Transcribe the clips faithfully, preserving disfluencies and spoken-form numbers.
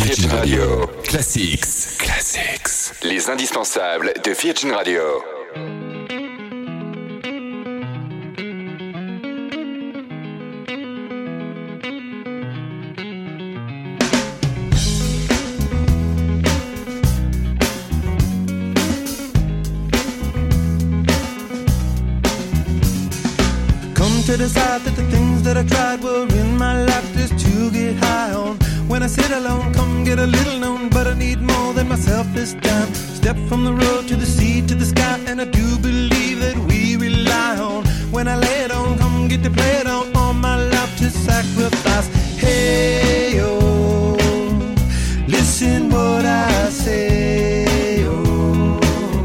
Virgin Radio. Classics. Classics. Les indispensables de Virgin Radio. To decide that the things that I tried were in my life just to get high on. When I sit alone, come get a little known, but I need more than myself this time. Step from the road to the sea to the sky, and I do believe that we rely on. When I lay it on, come get to play it on, all my life to sacrifice. Hey, oh, listen what I say, oh,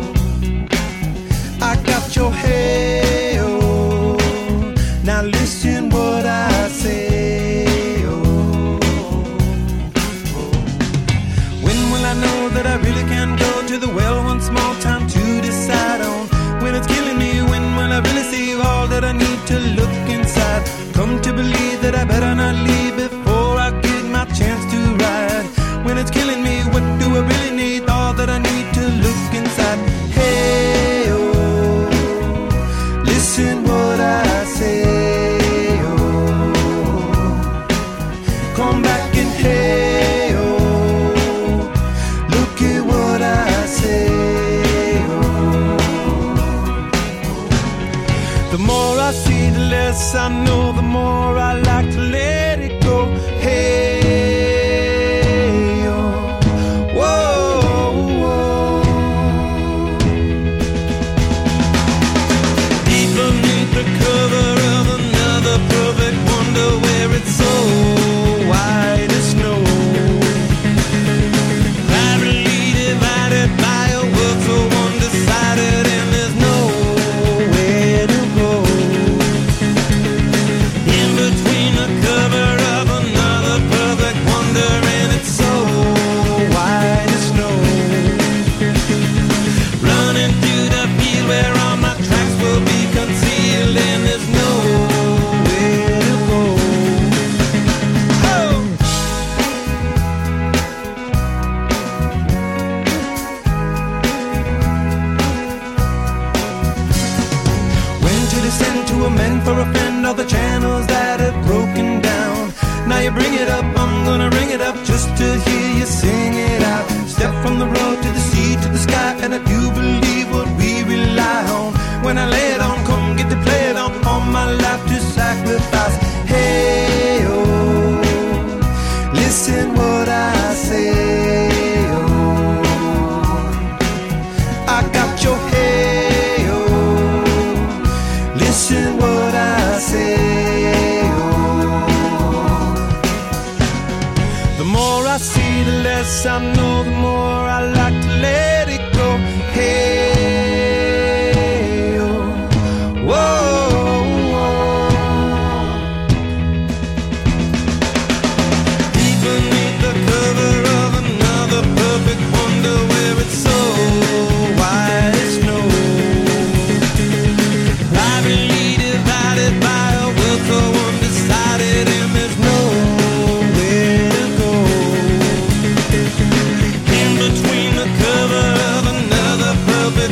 I got your hey, oh. Now listen what I say, oh, oh. When will I know that I really can go to the well one small time to decide on? When it's killing me, when will I really see all that I need to look inside? Come to believe that I better not leave before I get my chance to ride. When it's killing me, what do I really need? All that I need to look inside. Hey, oh, listen what I say. I know the more I like to let it go. Hey, oh, whoa, whoa. Deep beneath the cover of another perfect wonder, where it's so white as snow, privately divided by a world so undecided, and there's nowhere to go. Between the cover of another perfect wonder, and it's so white as snow, running through the field where all my tracks will be concealed, and there's nowhere to go. Oh! When to descend to amend for a friend all the channels that have broken down. Now you bring it up, I'm gonna ring it up just to hear you sing it out. Step from the road to the sea to the sky, and I do believe what we rely on. When I lay it on, come get to play it on, all my life to sacrifice. Hey, oh, listen what I say, oh, I got your hey, oh, listen what I say, oh. The more I see, the less I know, the more I like to let it go. Hey, oh, whoa, whoa. Deep beneath the cover of another perfect wonder, where it's so white as snow, privately divided by a world so undecided, and there's nowhere to go. In between the cover of another perfect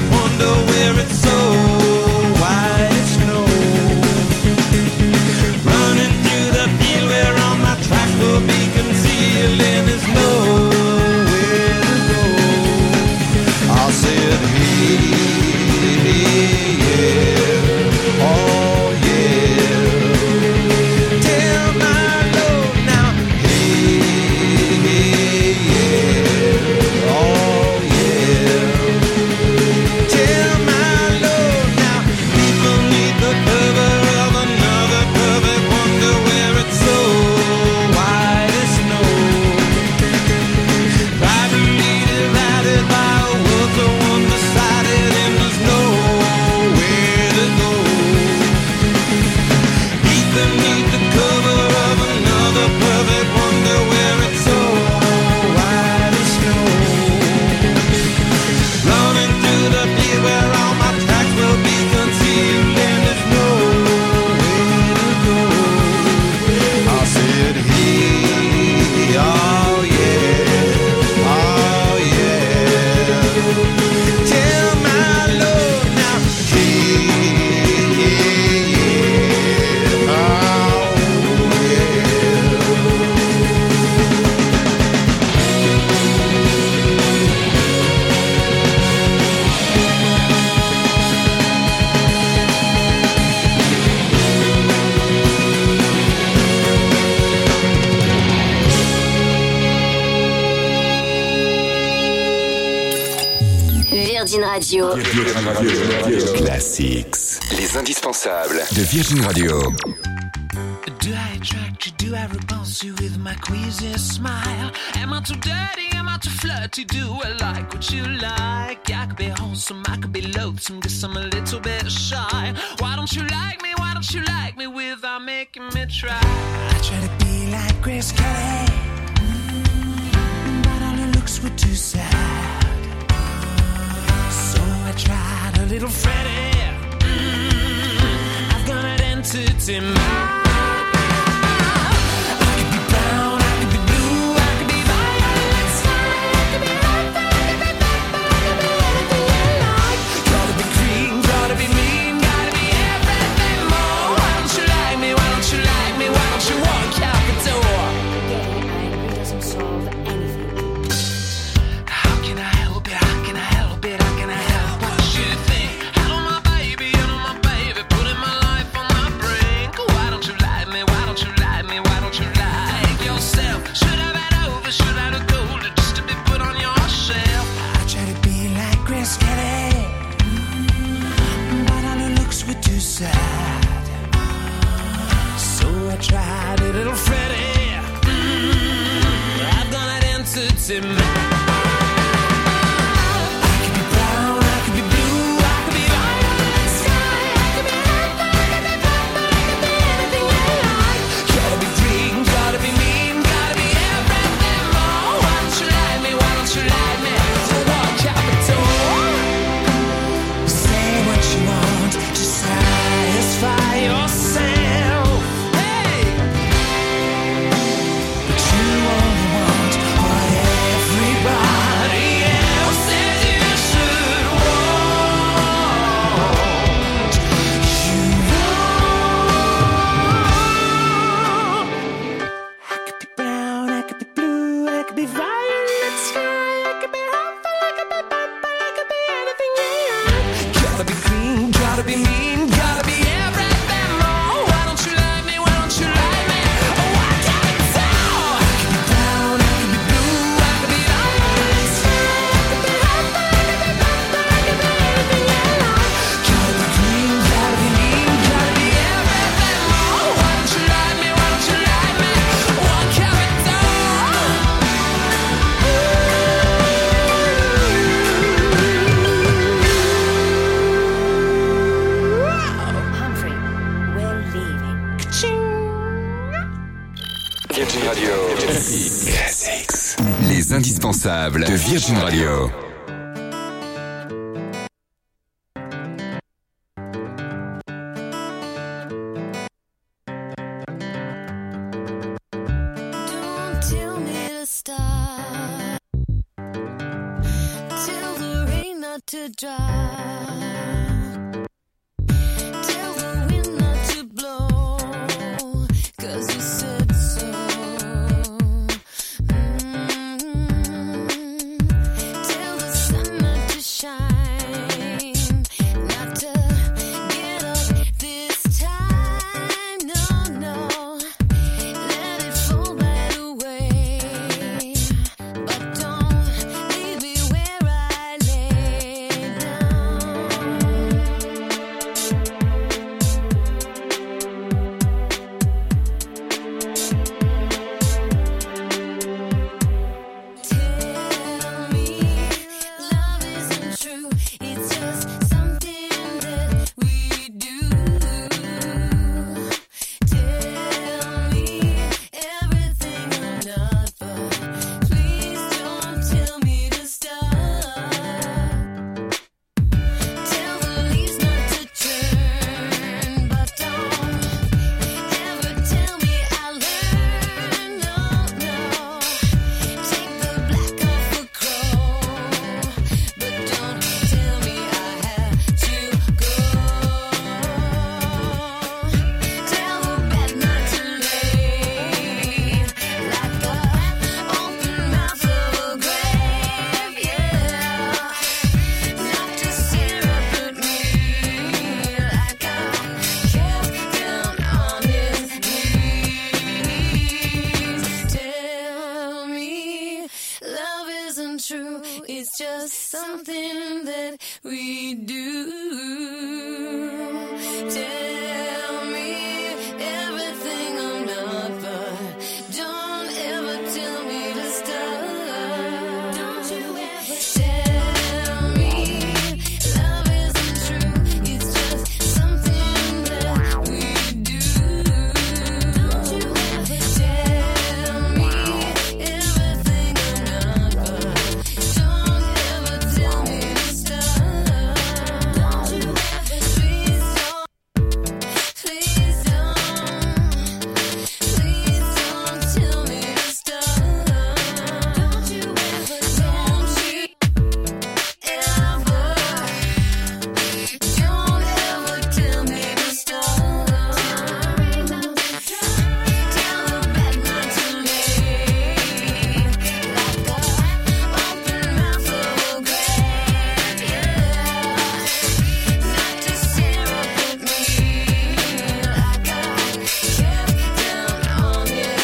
Virgin Radio. Classics. Les indispensables de Virgin Radio. Do I attract you? Do I repulse you with my queasy smile? Am I too dirty? Am I too flirty? Do I like what you like? I could be wholesome, I could be loathsome, guess I'm a little bit shy. Why don't you like me? Why don't you like me without making me try? I try to be like Grace Kelly, mm, but all her looks were too sad. So I tried a little Freddie. Mm, I've got an entity mind. Tried a little Freddie. Mm, I've done it entity mind. I could be brown, I could be blue, I could be violet sky, I could be purple, I could be purple, I could be anything you like. Gotta be green, gotta be mean, gotta be everything more. Why don't you like me? Why don't you like me? So walk out the door. Say what you want to satisfy yourself. Les indispensables de Virgin Radio. Don't tell me to stop, tell the rain not to drop. Down. true. It's just something that we do. Tell me everything I'm not, but don't ever tell me to stop. Don't you ever tell me love isn't true. It's just something that we do. Don't you ever tell me everything I'm not, but don't ever tell me to stop. Don't you ever, please don't, please don't, please don't tell me to stop. Don't you ever, don't you ever, don't ever tell me to stop. Tell the bad man to me like a open mouth of a grave, yeah. Not to stare up at me like I kept down on your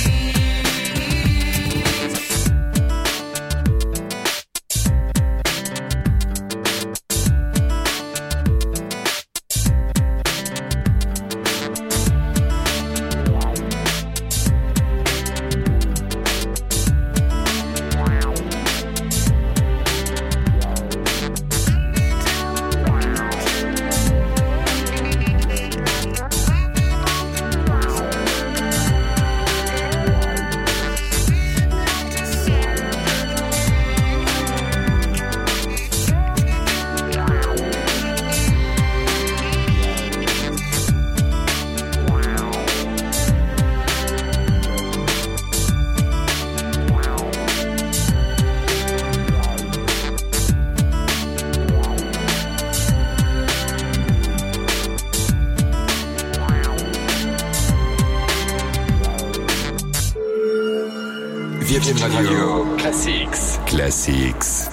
Virgin Radio Classics. Classics.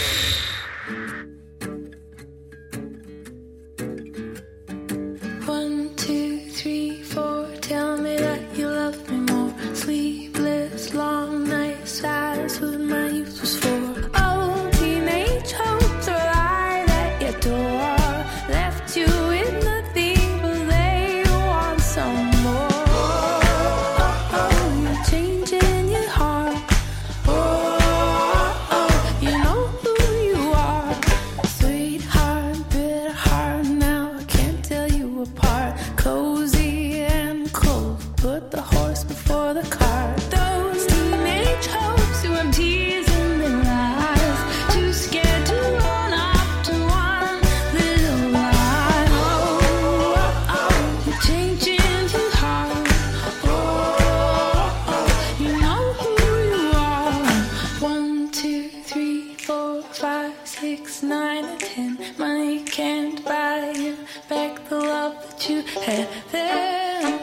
One, two, three, four. Tell me that you love me more. Sleepless, long nights. That's what my youth was for. Oh, teenage hopes are lied at your door. Left you with nothing, but they want some more. Oh, oh, you're changing your heart. Oh, oh, you know who you are. Sweetheart, bitter heart. Now I can't tell you apart. Cozy and cold. Put the horse before the cart. Those teenage hopes who have tears in their eyes. Too scared to run up to one little lie. Oh, oh, oh, you're changing your heart. Oh, oh, you know who you are. One, two, three, four, five, six, nine, and ten. Money can't buy you back the love that you had then.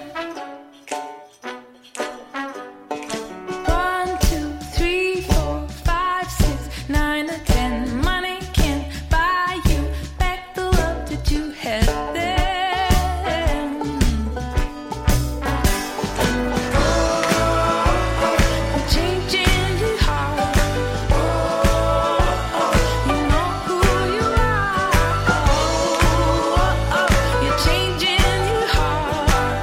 One, two, three, four, five, six, nine, or ten. Money can't buy you back the love that you had then. You're changing your heart. Oh, oh, you know who you are. Oh, oh, you're changing your heart.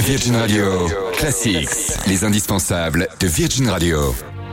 Virgin Radio Classics, les indispensables de Virgin Radio.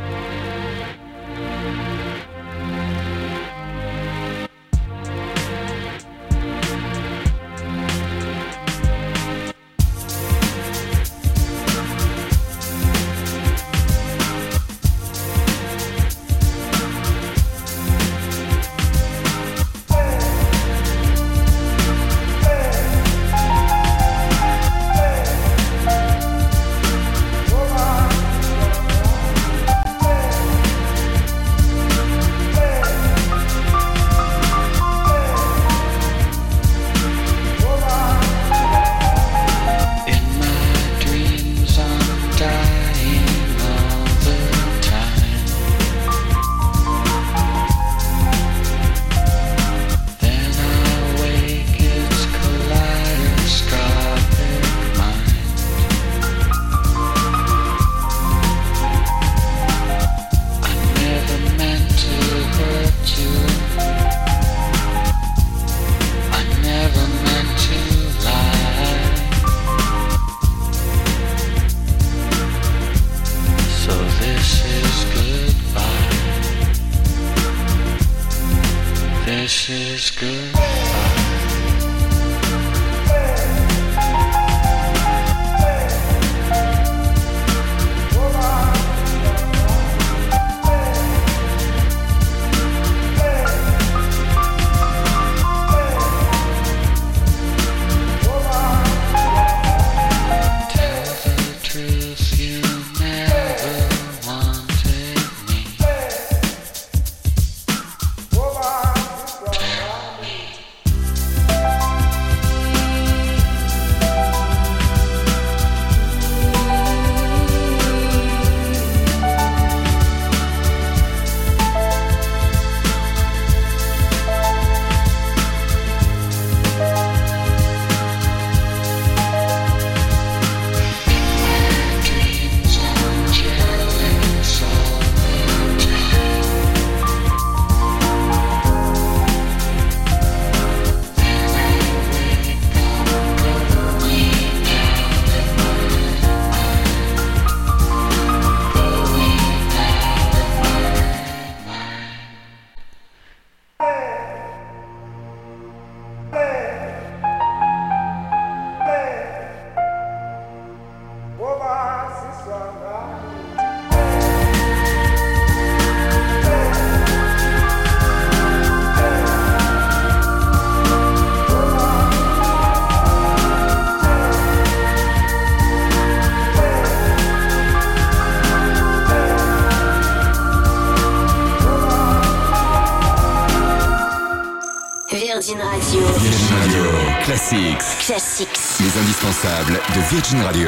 Virgin Radio. Virgin Radio Classics. Classics. Les indispensables de Virgin Radio.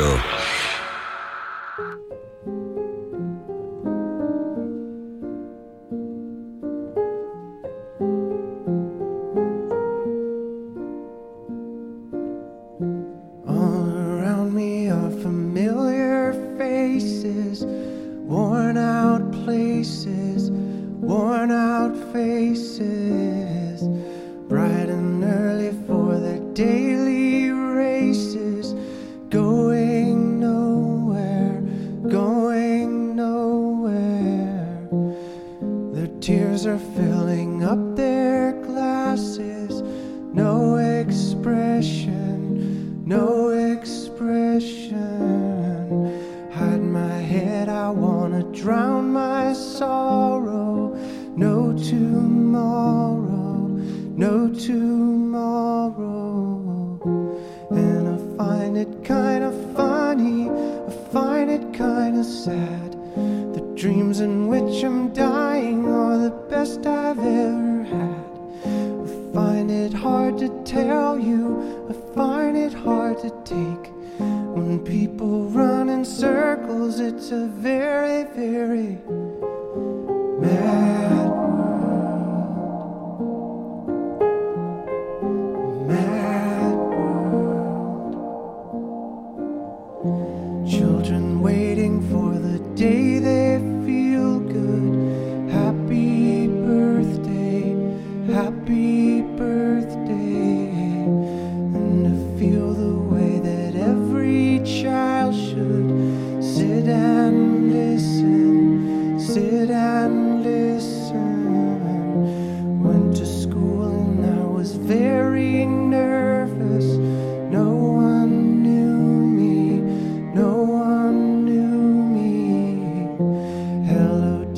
Feel the way that every child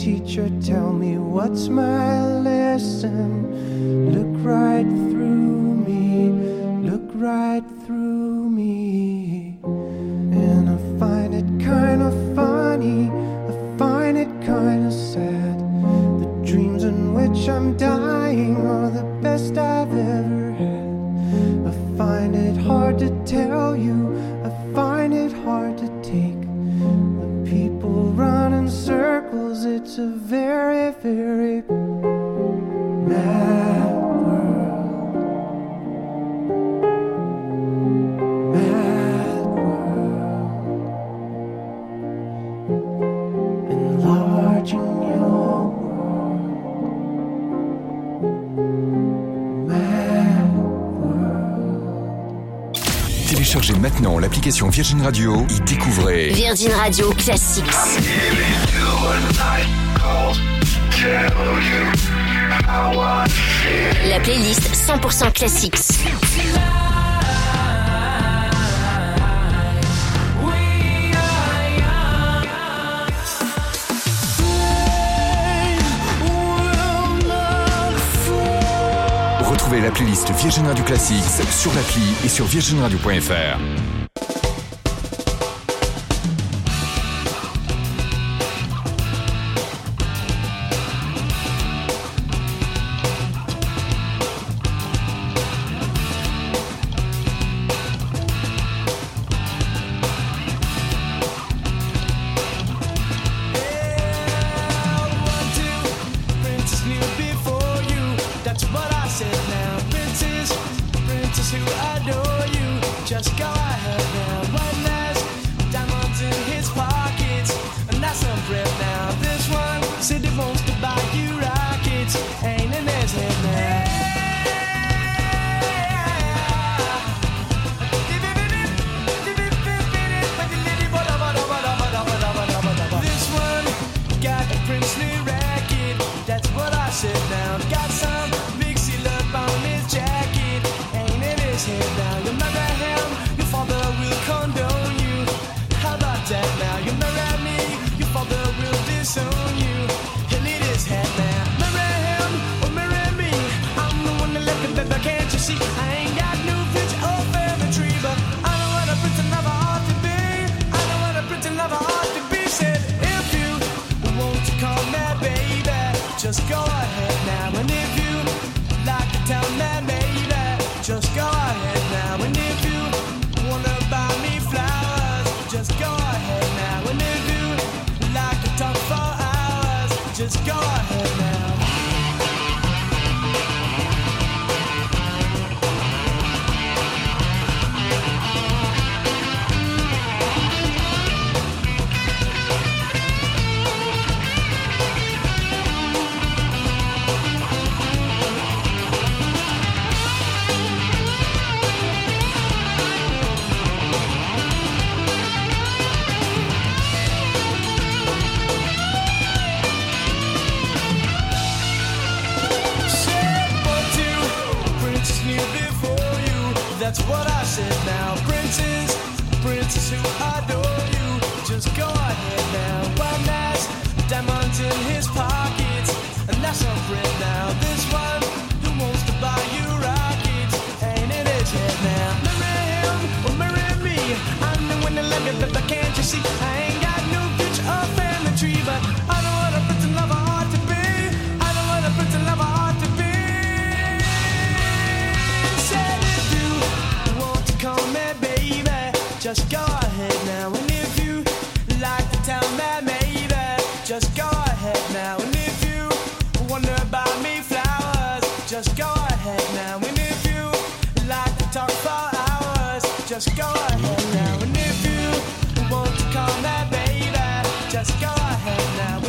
teacher, tell me what's my lesson. Look right through me, look right through me. And I find it kind of funny, I find it kind of sad. The dreams in which I'm dying are the best I've ever had. I find it hard to tell you, I find it hard to take. The people run in circles, it's a very, very mad world. Mad world. Enlarging your world. Mad world. Téléchargez maintenant l'application Virgin Radio et découvrez Virgin Radio Classics. La playlist cent pour cent Classics. Retrouvez la playlist Virgin Radio Classics sur l'appli et sur virgin radio point f r. That's what I said now. Princess, princess who adore you. Just go ahead now. One has diamonds in his pockets, and that's a friend now. This one who wants to buy you rockets, ain't in his head now. Marry him or marry me. I'm the one that love you, but can't you see? I ain't got no future or family tree, but I know what a pretty lover ought to be. I know what a pretty lover ought to be. Said if you want to call me baby, just go ahead now. And if you like to tell me maybe, just go ahead now. And if you wonder about me flowers, just go ahead now. And if you like to talk for hours, just go ahead now. And if you want to call me baby, just go ahead now.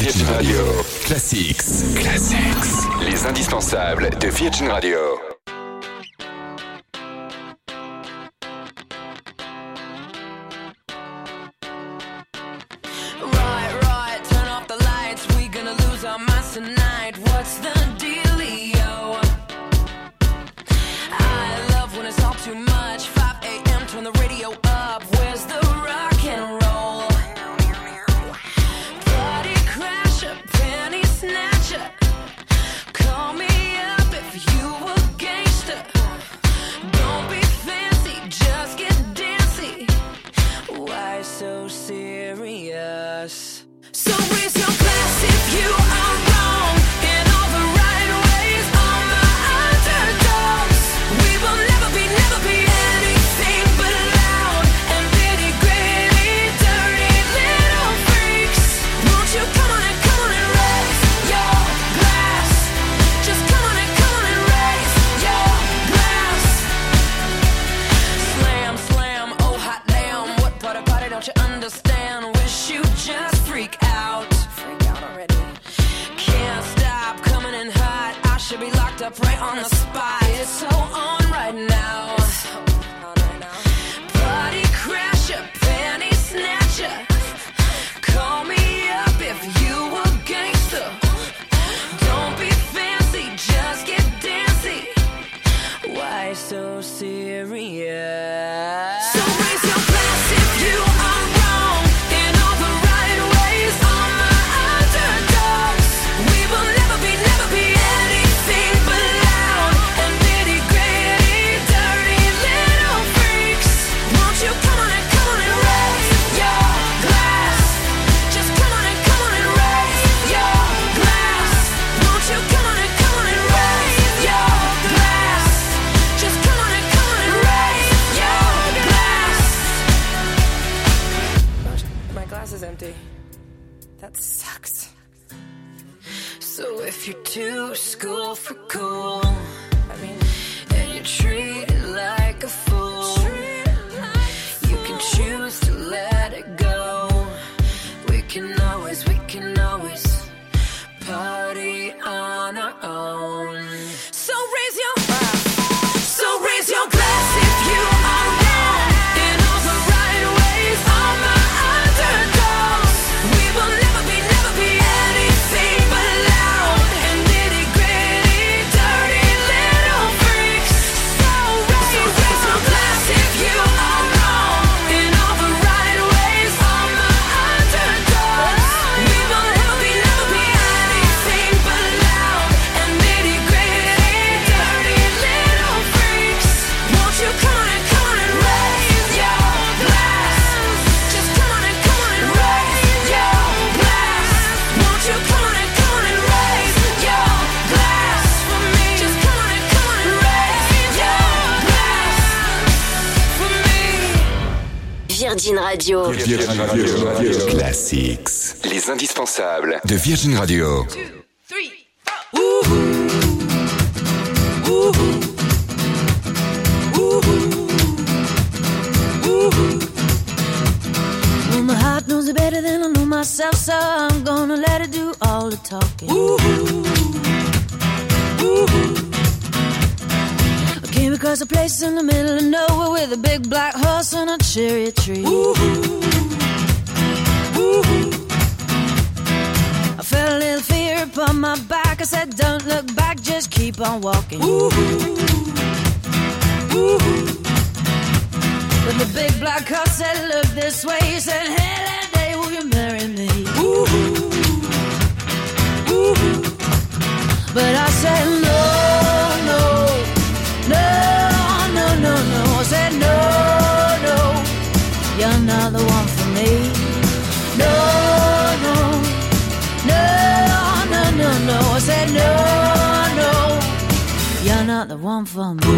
Virgin Radio. Classics. Classics. Les indispensables de Virgin Radio. Right, right, turn off the lights. We gonna lose our minds tonight. What's the dealio? I love when it's all too much. five a.m. turn the radio up. Where's the rock and roll? Party crasher, penny snatcher. Call me up if you a gangster. Don't be fancy, just get dancy. Why so serious? So raise your glass if you are wrong in all the right ways. All my underdogs, we will never be, never be anything but loud and nitty gritty, dirty little freaks. Won't you come on and come on and raise your glass? Just come on and come on and raise your glass. Slam, slam, oh hot damn, what part of party don't you understand? Wish you just freak out. Freak out already. Can't stop coming in hot. I should be locked up right on the spot. It's so on right now. Party crasher, panty snatcher. Call me up if you a gangster. Don't be fancy, just get dancy. Why so serious? So raise your glass if you are wrong in all the right ways. All my underdogs, we will never be, never be anything but loud and nitty gritty, dirty little freaks. Won't you come on and come on and raise your glass? Just come on and come on and raise your glass. Won't you come on and come on and raise your glass? Just come on and come on and raise your glass. My glass is empty. That sucks. So if you're too school for cool, I mean, and you're treated like a fool, you can choose to let it go. We can always, we can always party on our own. So raise your, so raise your glass if you are wrong in all the right ways. All my underdogs, we will never be, never be anything but loud and nitty gritty, dirty little freaks. So raise, raise your glass if you are wrong in all the right ways. All my underdogs, we will never be, never be anything but loud and nitty gritty, dirty little freaks. Won't you come on and come on and raise your glass? Just come on and come on and raise your glass. Won't you come on and come on and raise your glass for me? Just come on and come on and raise your glass for me. Virgin Radio. Virgin Radio. Classics. Les indispensables de Virgin Radio. Three, Well, my heart knows it better than I know myself, so I'm gonna let it do all the talking. I came across a place in the middle of nowhere with a big black horse and a cherry tree. I felt a little fear upon my back. I said, don't look back, just keep on walking. But the big black horse said, look this way. He said, hey, that day, will you marry me? But I said, no, no, no, no, no, no. I said, no, no, you're not the one for me. No, no, no, no, no, no. I said, no, no, you're not the one for me.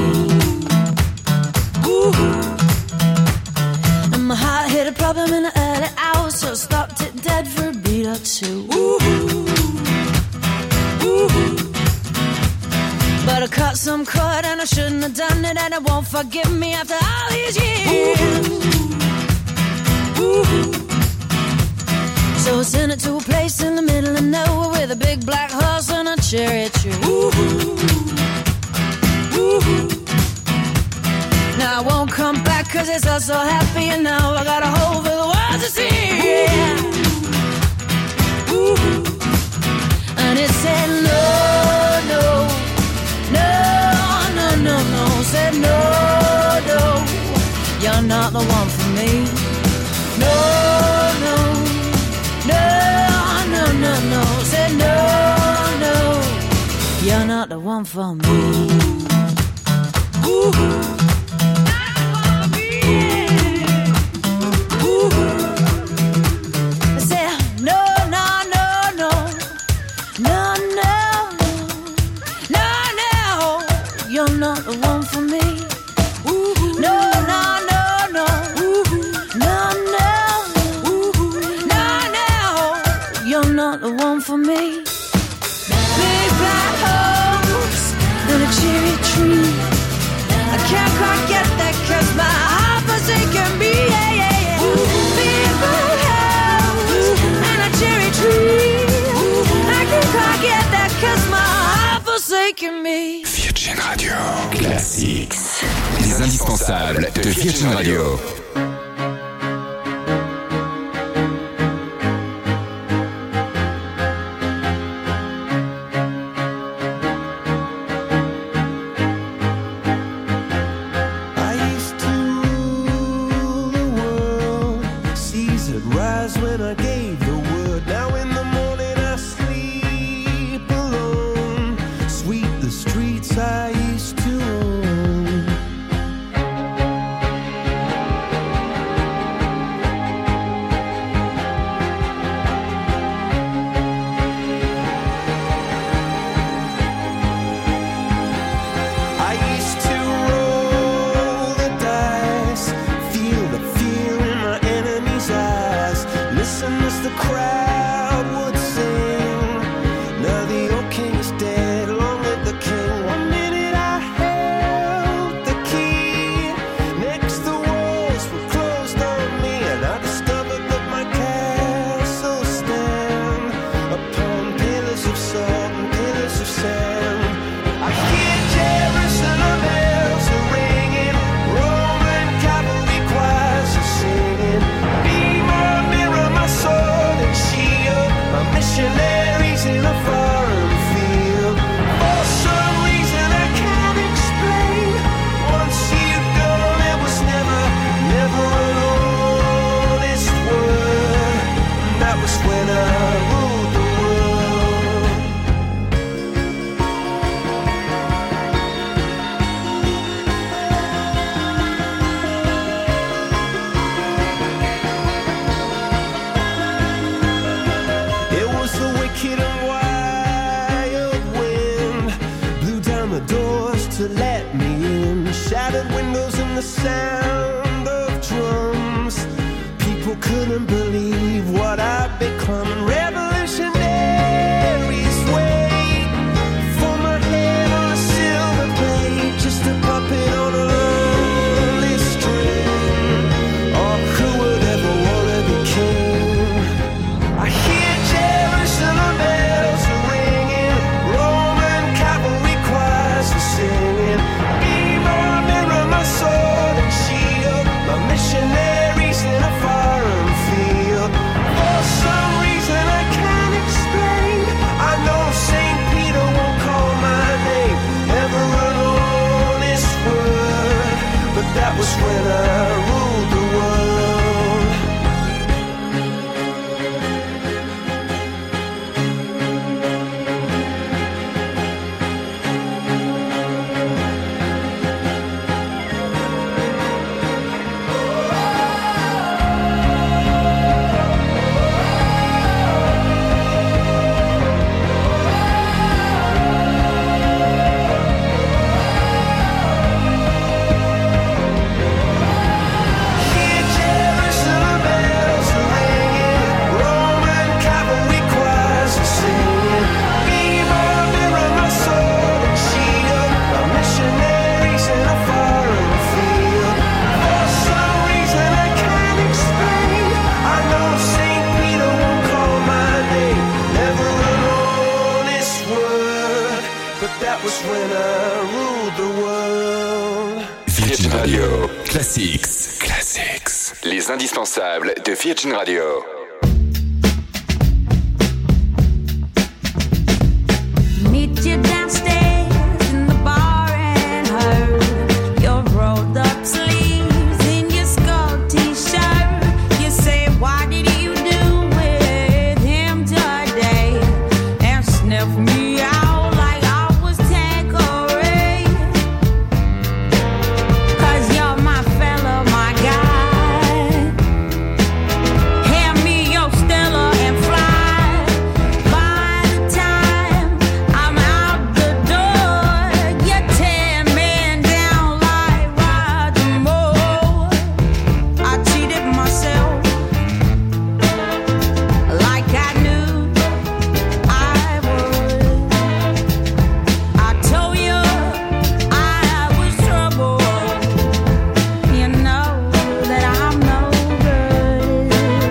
And my heart hit a problem in the early hours, so I stopped it dead for a beat or two. But I cut some cord and I shouldn't have done it, and it won't forgive me after all these years. So I sent it to a place in the middle of going nowhere with a big black horse and a cherry tree. Woo-hoo. Woo-hoo. Now I won't come back cause it's all so happy, and now I got a hole for the world to see. Yeah. Woo-hoo. And it said no, no, no, no, no, no. Said no, no, you're not the one for me. No, no, no, no, no, no. Said no, no, you're not the one for me. Ooh. For me, big black horse and a cherry tree. I can't quite get that cause my heart forsaken me. Yeah, yeah, yeah. Big black horse and a cherry tree. I can't quite get that cause my heart forsaken me. Virgin Radio Classics. Les indispensables de Virgin Radio. Missionaries in a foreign field. Classics. Classics. Les indispensables de Virgin Radio. Meet you downstairs in the bar and heard your rolled up sleeves in your skull t-shirt. You say, what did you do with him today? And sniff me out like I was Tanqueray. 'Cause you're my fella, my guy. Hand me your Stella and fly. By the time I'm out the door, you're ten men down like Roger Moore. I cheated myself like I knew I would. I told you I was trouble. You know that I'm no good.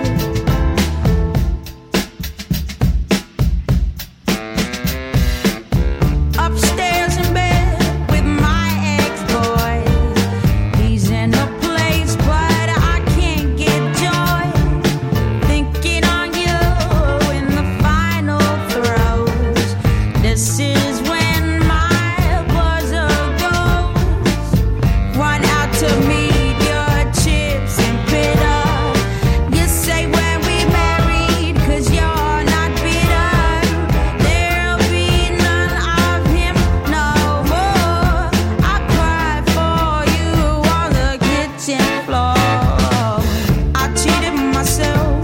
Upstairs in bed with my ex-boy. He's in a place, but I can't get joy. Thinking on you in the final throes. This is when my buzzer goes. Run out to meet your chips and bitter. You say when we married, 'cause you're not bitter. There'll be none of him no more. I cried for you on the kitchen floor. I cheated myself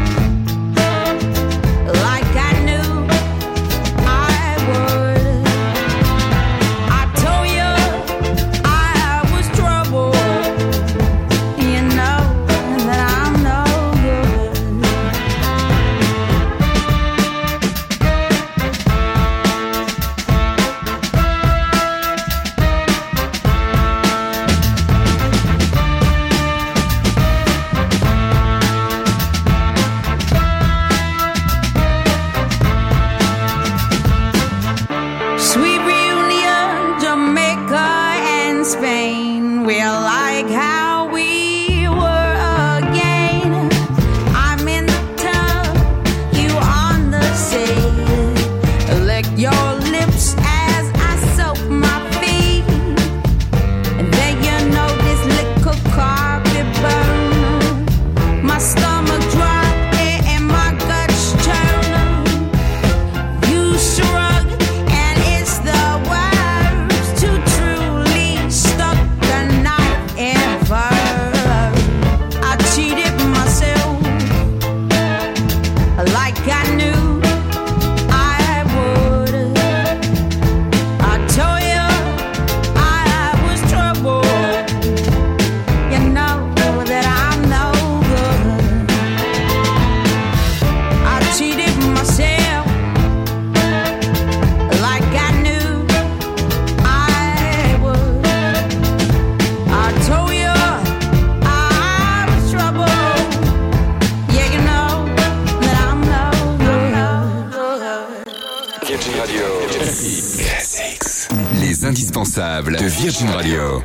like I knew I would. I told you I was trouble. You know that I'm no good. Sweet reunion, Jamaica and Spain. We're like how we were again. I'm in the tub, you on the sea. Lick your lips as I soak my feet. And then you know this little carpet burn. My stomach drop and my guts churn. You shrug and it's the worst to truly stuck the knife ever. I cheated myself like I knew I would. I told you I was trouble. You know that I'm no good. I cheated myself like I knew I would. I told you I was trouble. Yeah, you know that I'm no good. Virgin Radio. Classics. Les indispensables de Virgin Radio.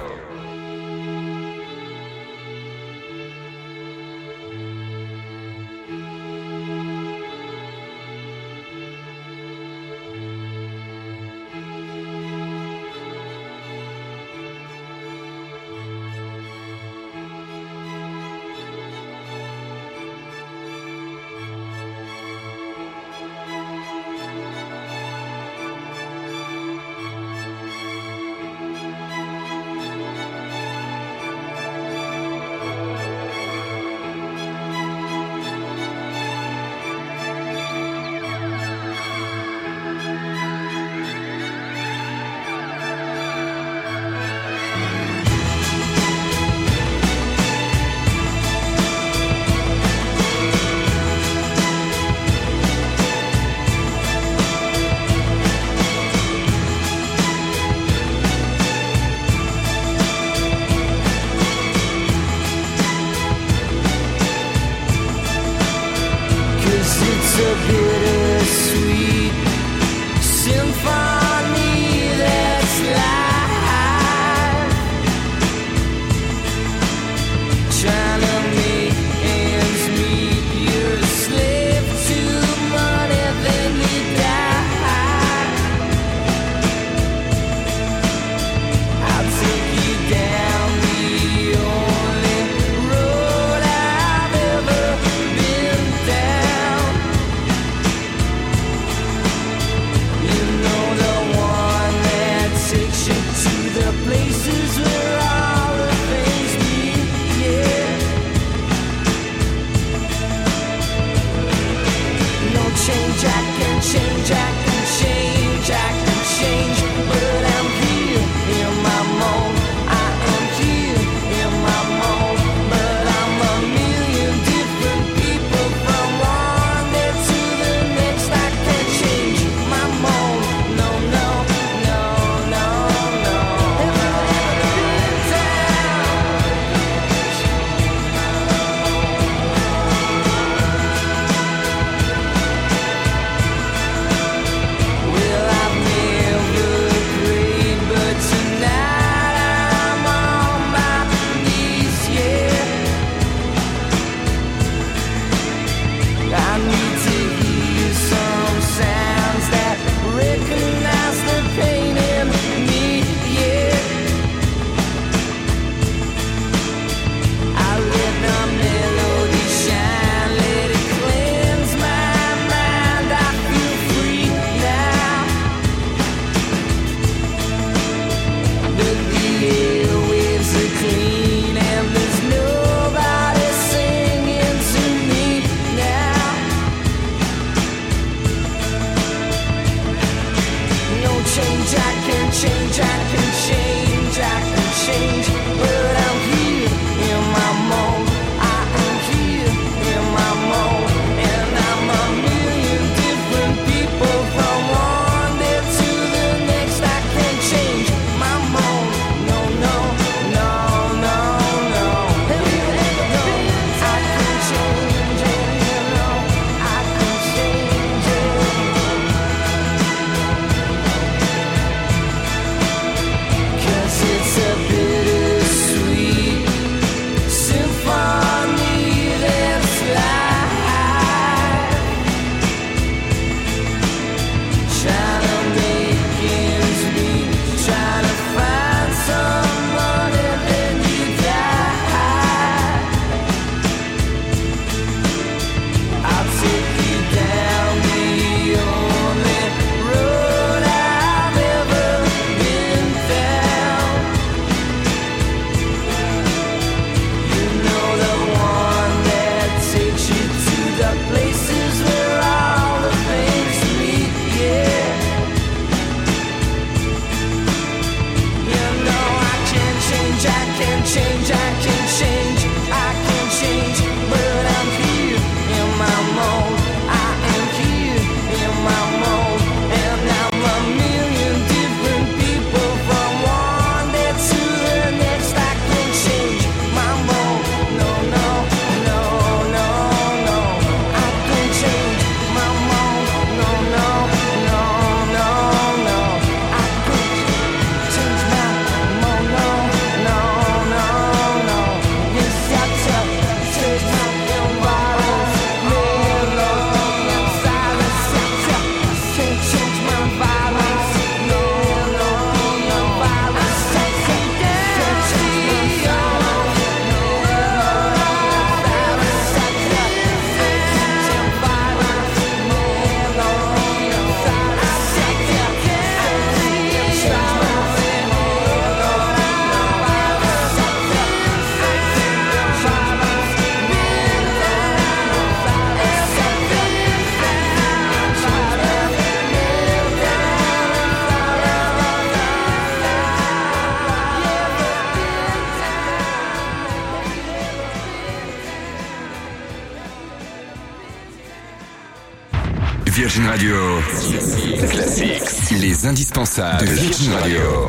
Virgin Radio. Classics. Les indispensables de Virgin Radio.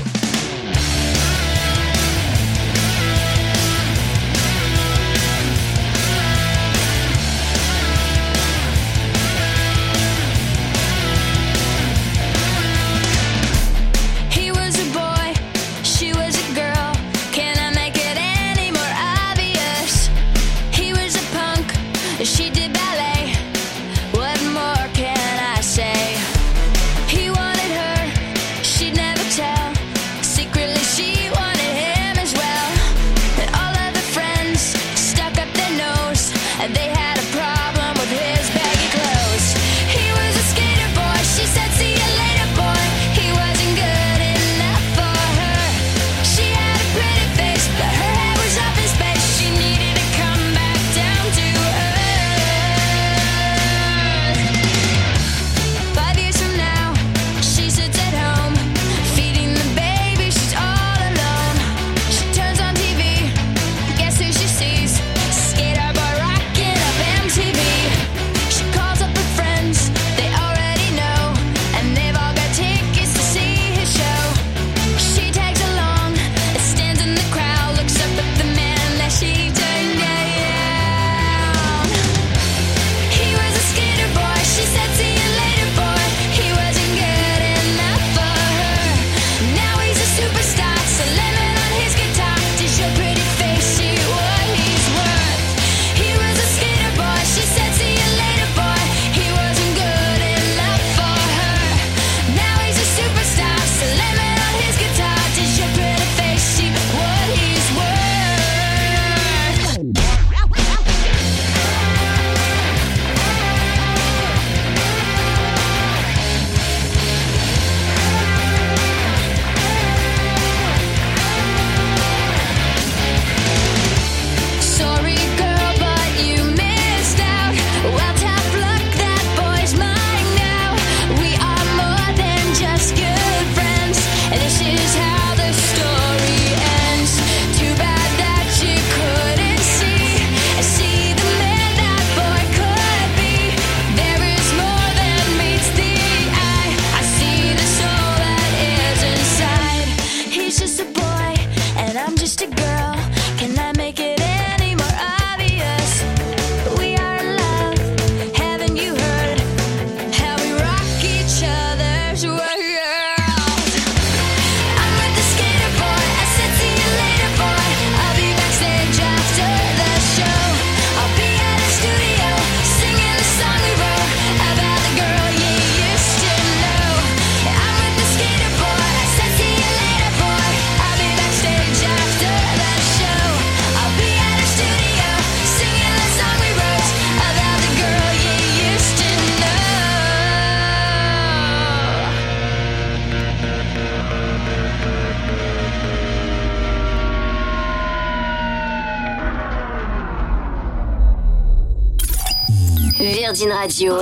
Virgin Radio.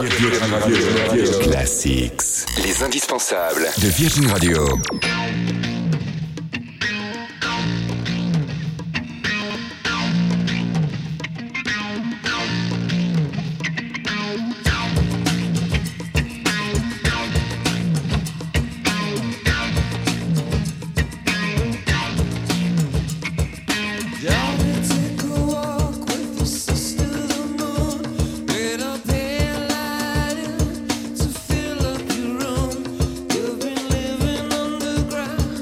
Classics. Les indispensables de Virgin Radio. Ground.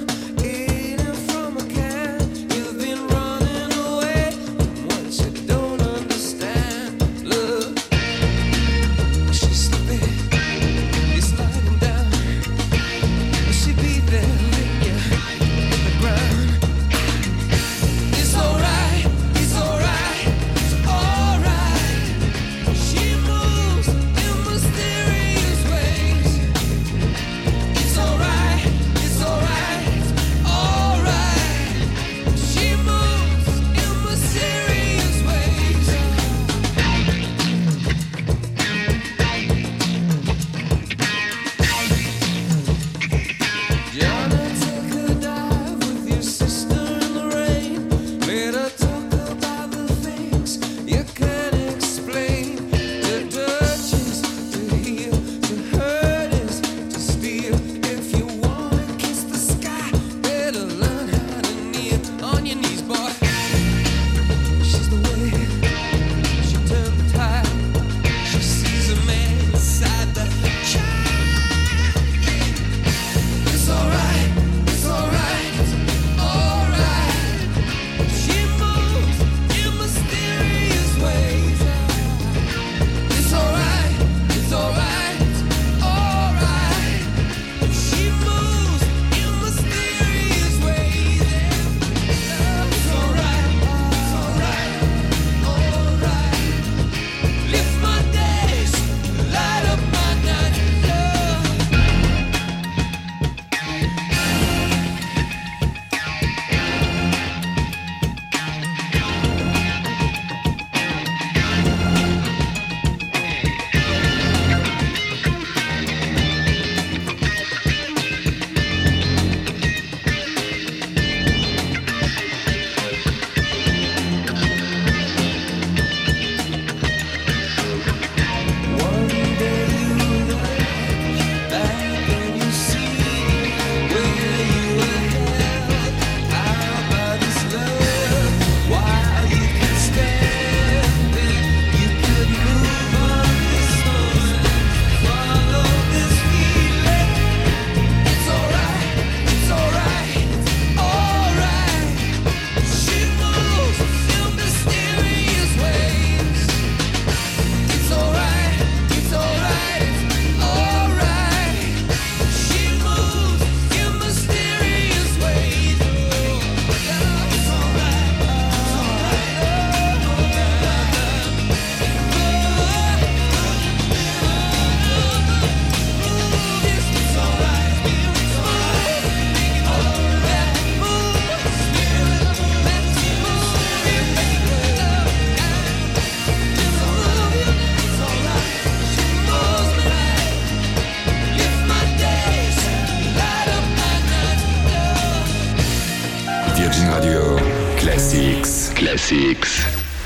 Classics.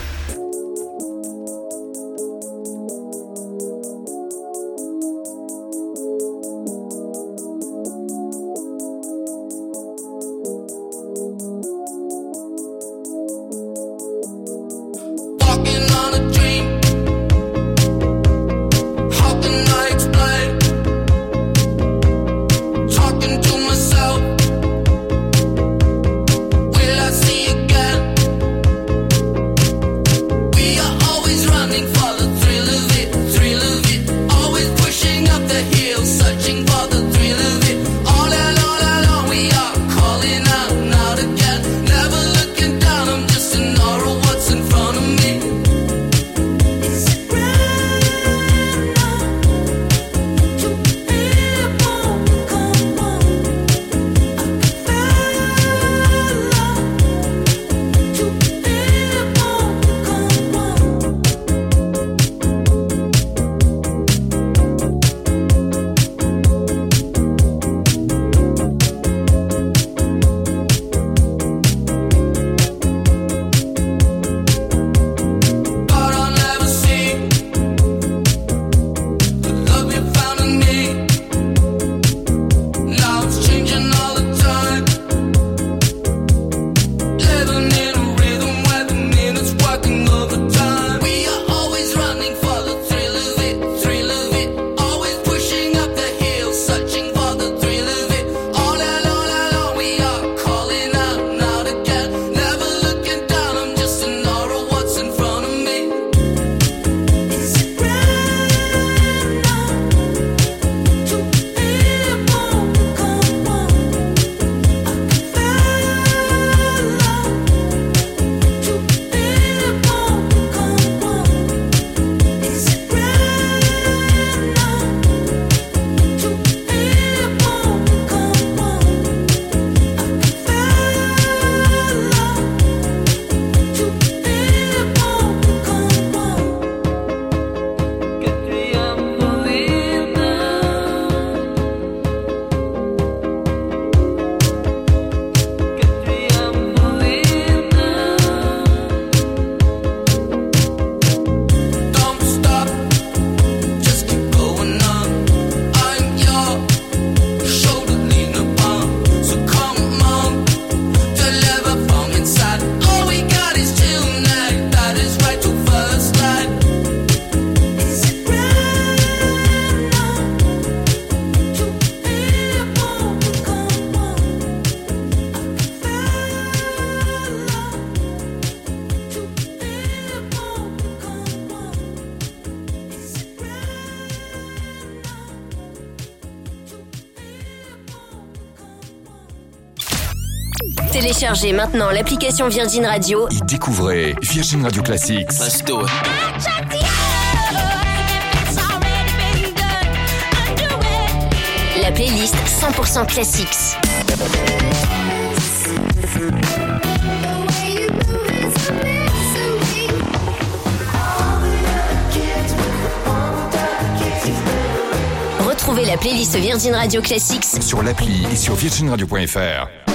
Téléchargez maintenant l'application Virgin Radio et découvrez Virgin Radio Classics. Let's do it. La playlist cent pour cent Classics. Retrouvez la playlist Virgin Radio Classics sur l'appli et sur virgin radio point f r.